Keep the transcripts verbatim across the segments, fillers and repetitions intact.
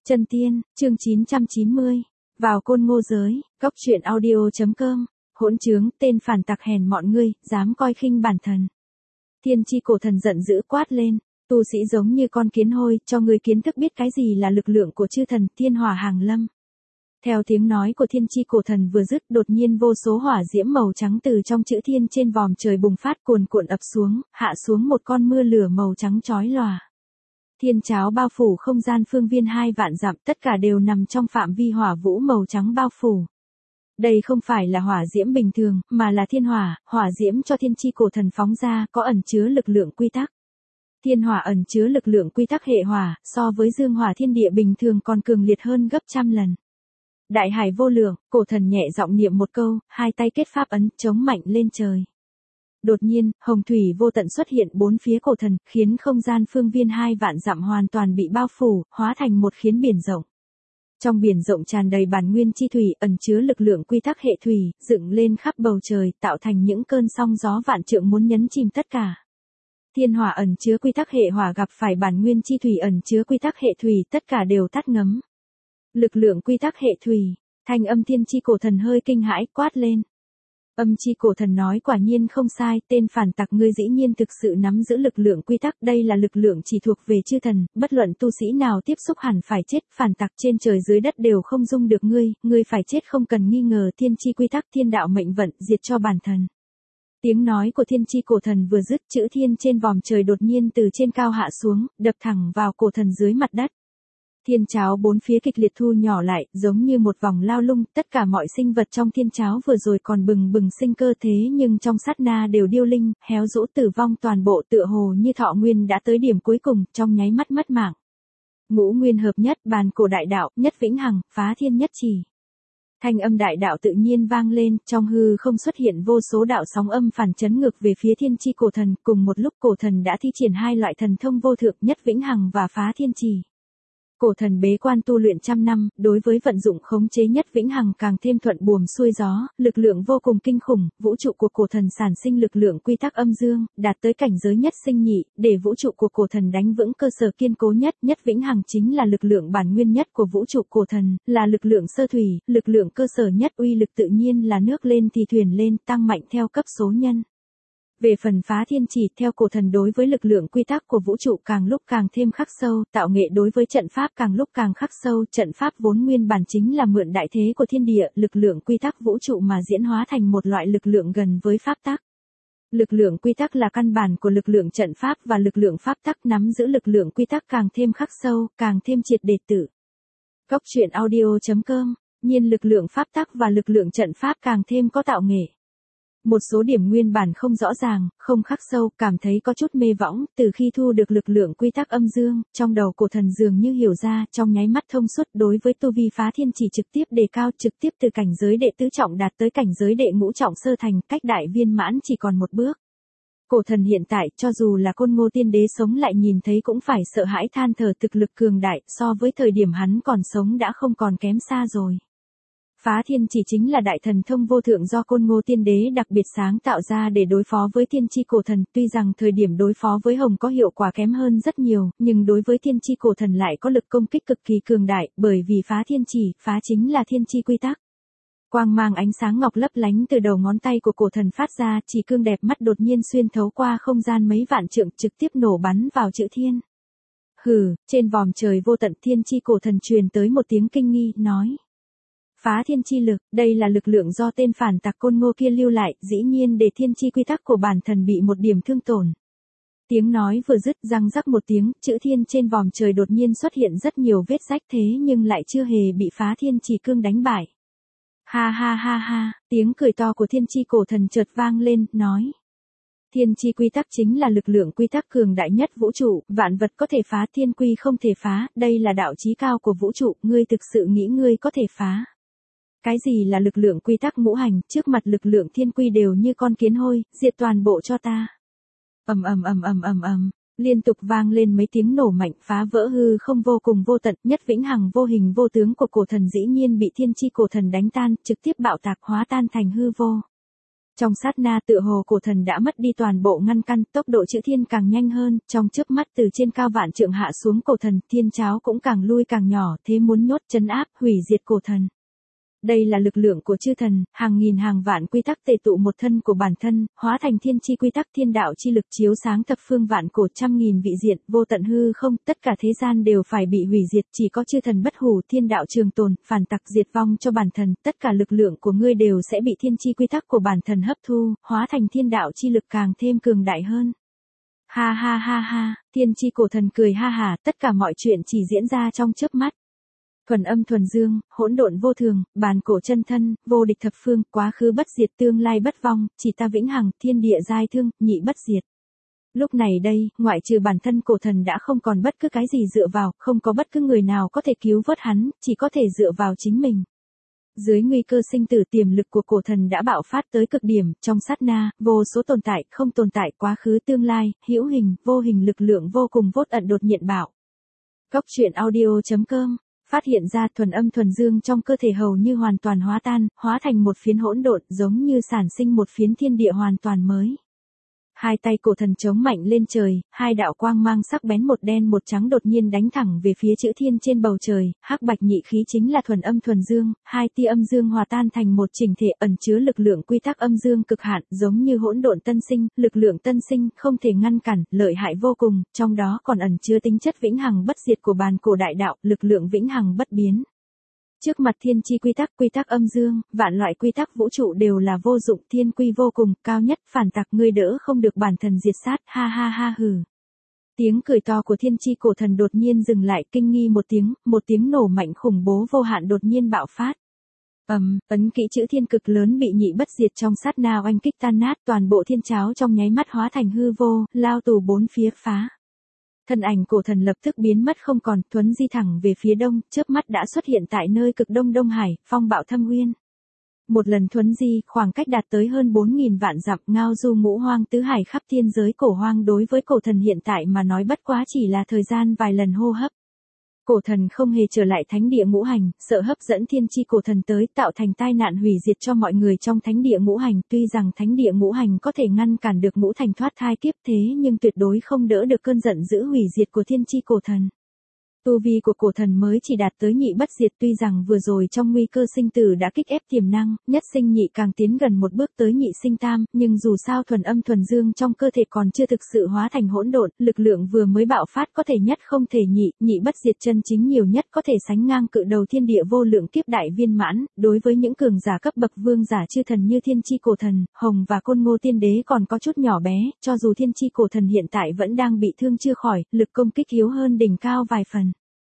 Chân tiên, chương chín trăm chín mươi. Vào côn ngô giới, góc truyện audio.com. Hỗn trướng, tên phản tặc hèn mọn ngươi, dám coi khinh bản thần. Thiên chi cổ thần giận dữ quát lên, tu sĩ giống như con kiến hôi, cho ngươi kiến thức biết cái gì là lực lượng của chư thần, thiên hỏa hàng lâm. Theo tiếng nói của thiên chi cổ thần vừa dứt, đột nhiên vô số hỏa diễm màu trắng từ trong chữ thiên trên vòm trời bùng phát cuồn cuộn ập xuống, hạ xuống một con mưa lửa màu trắng chói lòa. Thiên cháo bao phủ không gian phương viên hai vạn dặm, tất cả đều nằm trong phạm vi hỏa vũ màu trắng bao phủ. Đây không phải là hỏa diễm bình thường, mà là thiên hỏa, hỏa diễm cho thiên chi cổ thần phóng ra, có ẩn chứa lực lượng quy tắc. Thiên hỏa ẩn chứa lực lượng quy tắc hệ hỏa, so với dương hỏa thiên địa bình thường còn cường liệt hơn gấp trăm lần. Đại hải vô lượng, cổ thần nhẹ giọng niệm một câu, hai tay kết pháp ấn, chống mạnh lên trời. Đột nhiên, hồng thủy vô tận xuất hiện bốn phía cổ thần, khiến không gian phương viên hai vạn dặm hoàn toàn bị bao phủ, hóa thành một khiến biển rộng. Trong biển rộng tràn đầy bản nguyên chi thủy, ẩn chứa lực lượng quy tắc hệ thủy, dựng lên khắp bầu trời, tạo thành những cơn sóng gió vạn trượng muốn nhấn chìm tất cả. Thiên hỏa ẩn chứa quy tắc hệ hỏa gặp phải bản nguyên chi thủy ẩn chứa quy tắc hệ thủy, tất cả đều tắt ngấm. Lực lượng quy tắc hệ thủy, thanh âm thiên chi cổ thần hơi kinh hãi, quát lên. Âm chi cổ thần nói quả nhiên không sai, tên phản tặc ngươi dĩ nhiên thực sự nắm giữ lực lượng quy tắc, đây là lực lượng chỉ thuộc về chư thần, bất luận tu sĩ nào tiếp xúc hẳn phải chết, phản tặc trên trời dưới đất đều không dung được ngươi, ngươi phải chết không cần nghi ngờ, thiên chi quy tắc thiên đạo mệnh vận, diệt cho bản thần. Tiếng nói của thiên chi cổ thần vừa dứt, chữ thiên trên vòm trời đột nhiên từ trên cao hạ xuống, đập thẳng vào cổ thần dưới mặt đất. Thiên cháo bốn phía kịch liệt thu nhỏ lại, giống như một vòng lao lung, tất cả mọi sinh vật trong thiên cháo vừa rồi còn bừng bừng sinh cơ thế nhưng trong sát na đều điêu linh, héo rũ tử vong toàn bộ tựa hồ như thọ nguyên đã tới điểm cuối cùng, trong nháy mắt mất mạng. Ngũ nguyên hợp nhất, bàn cổ đại đạo, nhất vĩnh hằng, phá thiên nhất trì. Thanh âm đại đạo tự nhiên vang lên, trong hư không xuất hiện vô số đạo sóng âm phản chấn ngược về phía thiên chi cổ thần, cùng một lúc cổ thần đã thi triển hai loại thần thông vô thượng, nhất vĩnh hằng và phá thiên trì. Cổ thần bế quan tu luyện trăm năm, đối với vận dụng khống chế nhất vĩnh hằng càng thêm thuận buồm xuôi gió, lực lượng vô cùng kinh khủng, vũ trụ của cổ thần sản sinh lực lượng quy tắc âm dương, đạt tới cảnh giới nhất sinh nhị, để vũ trụ của cổ thần đánh vững cơ sở kiên cố nhất, nhất vĩnh hằng chính là lực lượng bản nguyên nhất của vũ trụ cổ thần, là lực lượng sơ thủy, lực lượng cơ sở nhất, uy lực tự nhiên là nước lên thì thuyền lên, tăng mạnh theo cấp số nhân. Về phần phá thiên chỉ, theo cổ thần đối với lực lượng quy tắc của vũ trụ càng lúc càng thêm khắc sâu, tạo nghệ đối với trận pháp càng lúc càng khắc sâu, trận pháp vốn nguyên bản chính là mượn đại thế của thiên địa, lực lượng quy tắc vũ trụ mà diễn hóa thành một loại lực lượng gần với pháp tắc. Lực lượng quy tắc là căn bản của lực lượng trận pháp và lực lượng pháp tắc nắm giữ lực lượng quy tắc càng thêm khắc sâu, càng thêm triệt để tử. Góc truyện audio.com, nhiên lực lượng pháp tắc và lực lượng trận pháp càng thêm có tạo nghệ. Một số điểm nguyên bản không rõ ràng, không khắc sâu, cảm thấy có chút mê võng, từ khi thu được lực lượng quy tắc âm dương, trong đầu cổ thần dường như hiểu ra, trong nháy mắt thông suốt đối với tu vi phá thiên chỉ trực tiếp đề cao, trực tiếp từ cảnh giới đệ tứ trọng đạt tới cảnh giới đệ ngũ trọng sơ thành, cách đại viên mãn chỉ còn một bước. Cổ thần hiện tại, cho dù là côn ngô tiên đế sống lại nhìn thấy cũng phải sợ hãi than thở thực lực cường đại, so với thời điểm hắn còn sống đã không còn kém xa rồi. Phá thiên chỉ chính là đại thần thông vô thượng do côn ngô tiên đế đặc biệt sáng tạo ra để đối phó với thiên chi cổ thần, tuy rằng thời điểm đối phó với hồng có hiệu quả kém hơn rất nhiều, nhưng đối với thiên chi cổ thần lại có lực công kích cực kỳ cường đại, bởi vì phá thiên chỉ, phá chính là thiên chi quy tắc. Quang mang ánh sáng ngọc lấp lánh từ đầu ngón tay của cổ thần phát ra, chỉ cương đẹp mắt đột nhiên xuyên thấu qua không gian mấy vạn trượng trực tiếp nổ bắn vào chữ thiên. Hừ, trên vòm trời vô tận thiên chi cổ thần truyền tới một tiếng kinh nghi, nói. Phá thiên chi lực, đây là lực lượng do tên phản tặc côn ngô kia lưu lại, dĩ nhiên để thiên chi quy tắc của bản thần bị một điểm thương tổn. Tiếng nói vừa dứt, răng rắc một tiếng, chữ thiên trên vòm trời đột nhiên xuất hiện rất nhiều vết rách thế nhưng lại chưa hề bị phá thiên chỉ cương đánh bại. Ha ha ha ha, tiếng cười to của thiên chi cổ thần chợt vang lên, nói. Thiên chi quy tắc chính là lực lượng quy tắc cường đại nhất vũ trụ, vạn vật có thể phá, thiên quy không thể phá, đây là đạo chí cao của vũ trụ, ngươi thực sự nghĩ ngươi có thể phá. Cái gì là lực lượng quy tắc ngũ hành, trước mặt lực lượng thiên quy đều như con kiến hôi, diệt toàn bộ cho ta. Ầm ầm ầm ầm ầm ầm, liên tục vang lên mấy tiếng nổ mạnh, phá vỡ hư không vô cùng vô tận, nhất vĩnh hằng vô hình vô tướng của cổ thần dĩ nhiên bị thiên chi cổ thần đánh tan, trực tiếp bạo tạc hóa tan thành hư vô. Trong sát na tựa hồ cổ thần đã mất đi toàn bộ ngăn căn, tốc độ chữ thiên càng nhanh hơn, trong chớp mắt từ trên cao vạn trượng hạ xuống cổ thần, thiên cháo cũng càng lui càng nhỏ, thế muốn nhốt trấn áp, hủy diệt cổ thần. Đây là lực lượng của chư thần, hàng nghìn hàng vạn quy tắc tề tụ một thân của bản thân, hóa thành thiên chi quy tắc thiên đạo chi lực chiếu sáng thập phương vạn cổ trăm nghìn vị diện, vô tận hư không, tất cả thế gian đều phải bị hủy diệt, chỉ có chư thần bất hủ, thiên đạo trường tồn, phản tặc diệt vong cho bản thần, tất cả lực lượng của ngươi đều sẽ bị thiên chi quy tắc của bản thần hấp thu, hóa thành thiên đạo chi lực càng thêm cường đại hơn. Ha ha ha ha, thiên chi cổ thần cười ha hả, tất cả mọi chuyện chỉ diễn ra trong chớp mắt. Thuần âm thuần dương, hỗn độn vô thường, bàn cổ chân thân, vô địch thập phương, quá khứ bất diệt, tương lai bất vong, chỉ ta vĩnh hằng, thiên địa giai thương, nhị bất diệt. Lúc này đây, ngoại trừ bản thân cổ thần đã không còn bất cứ cái gì dựa vào, không có bất cứ người nào có thể cứu vớt hắn, chỉ có thể dựa vào chính mình. Dưới nguy cơ sinh tử, tiềm lực của cổ thần đã bạo phát tới cực điểm, trong sát na, vô số tồn tại, không tồn tại, quá khứ tương lai, hữu hình, vô hình lực lượng vô cùng vốt ẩn đột nhiên bạo. Góc truyện audio chấm com phát hiện ra thuần âm thuần dương trong cơ thể hầu như hoàn toàn hóa tan, hóa thành một phiến hỗn độn, giống như sản sinh một phiến thiên địa hoàn toàn mới. Hai tay cổ thần chống mạnh lên trời, hai đạo quang mang sắc bén một đen một trắng đột nhiên đánh thẳng về phía chữ thiên trên bầu trời, hắc bạch nhị khí chính là thuần âm thuần dương, hai tia âm dương hòa tan thành một chỉnh thể ẩn chứa lực lượng quy tắc âm dương cực hạn, giống như hỗn độn tân sinh, lực lượng tân sinh không thể ngăn cản, lợi hại vô cùng, trong đó còn ẩn chứa tính chất vĩnh hằng bất diệt của bàn cổ đại đạo, lực lượng vĩnh hằng bất biến. Trước mặt thiên chi quy tắc, quy tắc âm dương, vạn loại quy tắc vũ trụ đều là vô dụng, thiên quy vô cùng, cao nhất, phản tặc ngươi đỡ không được bản thần diệt sát, ha ha ha hừ. Tiếng cười to của thiên chi cổ thần đột nhiên dừng lại, kinh nghi một tiếng, một tiếng nổ mạnh khủng bố vô hạn đột nhiên bạo phát. Ầm, um, ấn kỹ chữ thiên cực lớn bị nhị bất diệt trong sát na oanh kích tan nát, toàn bộ thiên cháo trong nháy mắt hóa thành hư vô, lao tù bốn phía phá. Thân ảnh cổ thần lập tức biến mất không còn, thuấn di thẳng về phía đông, chớp mắt đã xuất hiện tại nơi cực đông Đông Hải, phong bạo thâm uyên. Một lần thuấn di, khoảng cách đạt tới hơn bốn nghìn vạn dặm, ngao du ngũ hoang tứ hải khắp thiên giới cổ hoang đối với cổ thần hiện tại mà nói bất quá chỉ là thời gian vài lần hô hấp. Cổ thần không hề trở lại thánh địa ngũ hành, sợ hấp dẫn thiên chi cổ thần tới tạo thành tai nạn hủy diệt cho mọi người trong thánh địa ngũ hành, tuy rằng thánh địa ngũ hành có thể ngăn cản được ngũ thành thoát thai kiếp thế nhưng tuyệt đối không đỡ được cơn giận dữ hủy diệt của thiên chi cổ thần. Tu vi của cổ thần mới chỉ đạt tới nhị bất diệt, tuy rằng vừa rồi trong nguy cơ sinh tử đã kích ép tiềm năng, nhất sinh nhị càng tiến gần một bước tới nhị sinh tam, nhưng dù sao thuần âm thuần dương trong cơ thể còn chưa thực sự hóa thành hỗn độn, lực lượng vừa mới bạo phát có thể nhất không thể nhị, nhị bất diệt chân chính nhiều nhất có thể sánh ngang cự đầu thiên địa vô lượng kiếp đại viên mãn, đối với những cường giả cấp bậc vương giả chư thần như thiên chi cổ thần, hồng và côn ngô tiên đế còn có chút nhỏ bé, cho dù thiên chi cổ thần hiện tại vẫn đang bị thương chưa khỏi, lực công kích yếu hơn đỉnh cao vài phần.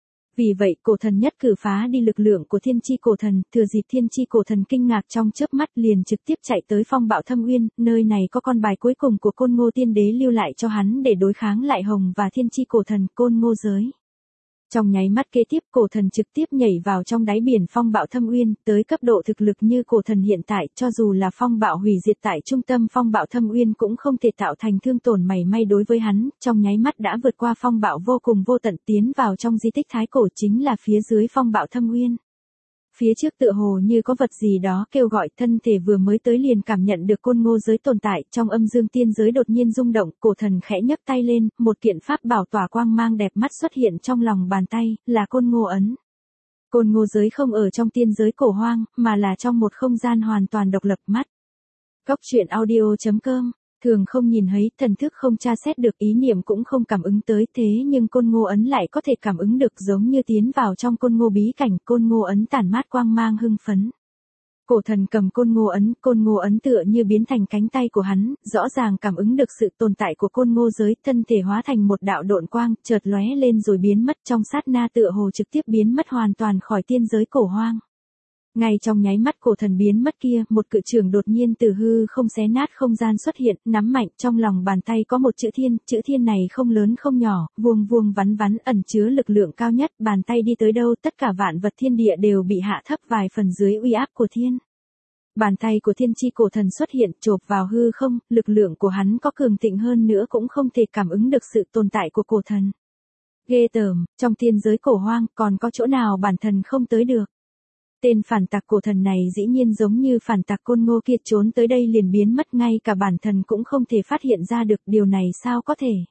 Vì vậy cổ thần nhất cử phá đi lực lượng của thiên chi cổ thần, thừa dịp thiên chi cổ thần kinh ngạc trong chớp mắt liền trực tiếp chạy tới phong bạo thâm uyên, nơi này có con bài cuối cùng của côn ngô tiên đế lưu lại cho hắn để đối kháng lại hồng và thiên chi cổ thần côn ngô giới. Trong nháy mắt kế tiếp cổ thần trực tiếp nhảy vào trong đáy biển phong bạo thâm uyên, tới cấp độ thực lực như cổ thần hiện tại, cho dù là phong bạo hủy diệt tại trung tâm phong bạo thâm uyên cũng không thể tạo thành thương tổn mảy may đối với hắn, trong nháy mắt đã vượt qua phong bạo vô cùng vô tận tiến vào trong di tích thái cổ chính là phía dưới phong bạo thâm uyên. Phía trước tựa hồ như có vật gì đó kêu gọi, thân thể vừa mới tới liền cảm nhận được côn ngô giới tồn tại, trong âm dương tiên giới đột nhiên rung động, cổ thần khẽ nhấc tay lên, một kiện pháp bảo tỏa quang mang đẹp mắt xuất hiện trong lòng bàn tay, là côn ngô ấn. Côn ngô giới không ở trong tiên giới cổ hoang, mà là trong một không gian hoàn toàn độc lập mắt. Góc truyện audio chấm com thường không nhìn thấy, thần thức không tra xét được, ý niệm cũng không cảm ứng tới, thế nhưng côn ngô ấn lại có thể cảm ứng được, giống như tiến vào trong côn ngô bí cảnh, côn ngô ấn tản mát quang mang hưng phấn. Cổ thần cầm côn ngô ấn, côn ngô ấn tựa như biến thành cánh tay của hắn, rõ ràng cảm ứng được sự tồn tại của côn ngô giới, thân thể hóa thành một đạo độn quang, chợt lóe lên rồi biến mất, trong sát na tựa hồ trực tiếp biến mất hoàn toàn khỏi tiên giới cổ hoang. Ngay trong nháy mắt cổ thần biến mất kia, một cự trường đột nhiên từ hư không xé nát không gian xuất hiện, nắm mạnh, trong lòng bàn tay có một chữ thiên, chữ thiên này không lớn không nhỏ, vuông vuông vắn vắn ẩn chứa lực lượng cao nhất, bàn tay đi tới đâu tất cả vạn vật thiên địa đều bị hạ thấp vài phần dưới uy áp của thiên. Bàn tay của thiên chi cổ thần xuất hiện, chộp vào hư không, lực lượng của hắn có cường thịnh hơn nữa cũng không thể cảm ứng được sự tồn tại của cổ thần. Ghê tởm, trong tiên giới cổ hoang còn có chỗ nào bản thần không tới được. Tên phản tặc cổ thần này dĩ nhiên giống như phản tặc Côn Ngô kia, trốn tới đây liền biến mất, ngay cả bản thần cũng không thể phát hiện ra được, điều này sao có thể?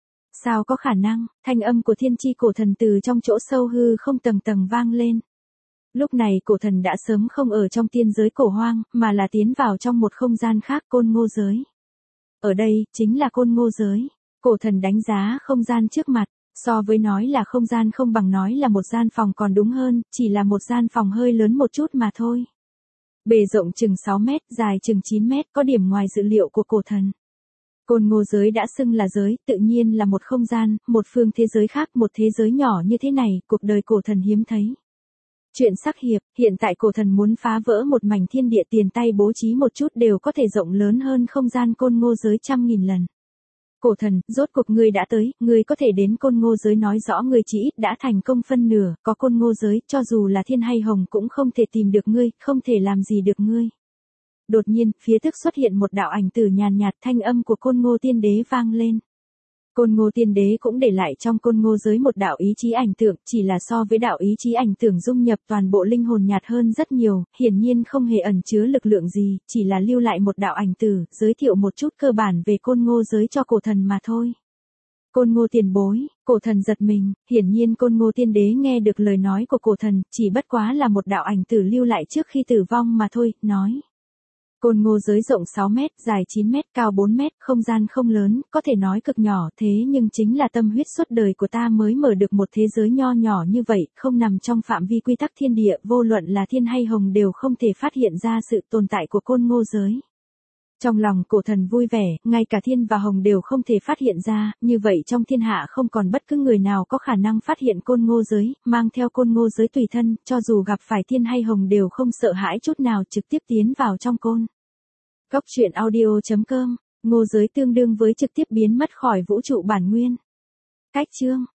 Sao có khả năng? Thanh âm của thiên chi cổ thần từ trong chỗ sâu hư không tầng tầng vang lên. Lúc này cổ thần đã sớm không ở trong tiên giới cổ hoang, mà là tiến vào trong một không gian khác, Côn Ngô giới. Ở đây, chính là Côn Ngô giới. Cổ thần đánh giá không gian trước mặt, so với nói là không gian không bằng nói là một gian phòng còn đúng hơn, chỉ là một gian phòng hơi lớn một chút mà thôi. Bề rộng chừng sáu mét, dài chừng chín mét, có điểm ngoài dự liệu của cổ thần. Côn Ngô giới đã xưng là giới, tự nhiên là một không gian, một phương thế giới khác, một thế giới nhỏ như thế này, cuộc đời cổ thần hiếm thấy. Chuyện sắc hiệp, hiện tại cổ thần muốn phá vỡ một mảnh thiên địa, tiền tay bố trí một chút đều có thể rộng lớn hơn không gian Côn Ngô giới trăm nghìn lần. Cổ thần, rốt cuộc ngươi đã tới, ngươi có thể đến Côn Ngô giới, nói rõ ngươi chỉ ít đã thành công phân nửa, có Côn Ngô giới, cho dù là thiên hay hồng cũng không thể tìm được ngươi, không thể làm gì được ngươi. Đột nhiên, phía trước xuất hiện một đạo ảnh tử nhàn nhạt, thanh âm của Côn Ngô Tiên Đế vang lên. Côn Ngô Tiên Đế cũng để lại trong Côn Ngô giới một đạo ý chí ảnh tượng, chỉ là so với đạo ý chí ảnh tưởng dung nhập toàn bộ linh hồn nhạt hơn rất nhiều, hiển nhiên không hề ẩn chứa lực lượng gì, chỉ là lưu lại một đạo ảnh tử, giới thiệu một chút cơ bản về Côn Ngô giới cho cổ thần mà thôi. Côn Ngô tiền bối, cổ thần giật mình, hiển nhiên Côn Ngô Tiên Đế nghe được lời nói của cổ thần, chỉ bất quá là một đạo ảnh tử lưu lại trước khi tử vong mà thôi, nói. Côn Ngô giới rộng sáu mét, dài chín mét, cao bốn mét, không gian không lớn, có thể nói cực nhỏ, thế nhưng chính là tâm huyết suốt đời của ta mới mở được một thế giới nho nhỏ như vậy, không nằm trong phạm vi quy tắc thiên địa, vô luận là thiên hay hồng đều không thể phát hiện ra sự tồn tại của Côn Ngô giới. Trong lòng cổ thần vui vẻ, ngay cả thiên và hồng đều không thể phát hiện ra, như vậy trong thiên hạ không còn bất cứ người nào có khả năng phát hiện Côn Ngô giới, mang theo Côn Ngô giới tùy thân, cho dù gặp phải thiên hay hồng đều không sợ hãi chút nào, trực tiếp tiến vào trong côn. Góc truyện audio chấm com, Ngô giới tương đương với trực tiếp biến mất khỏi vũ trụ bản nguyên. Cách chương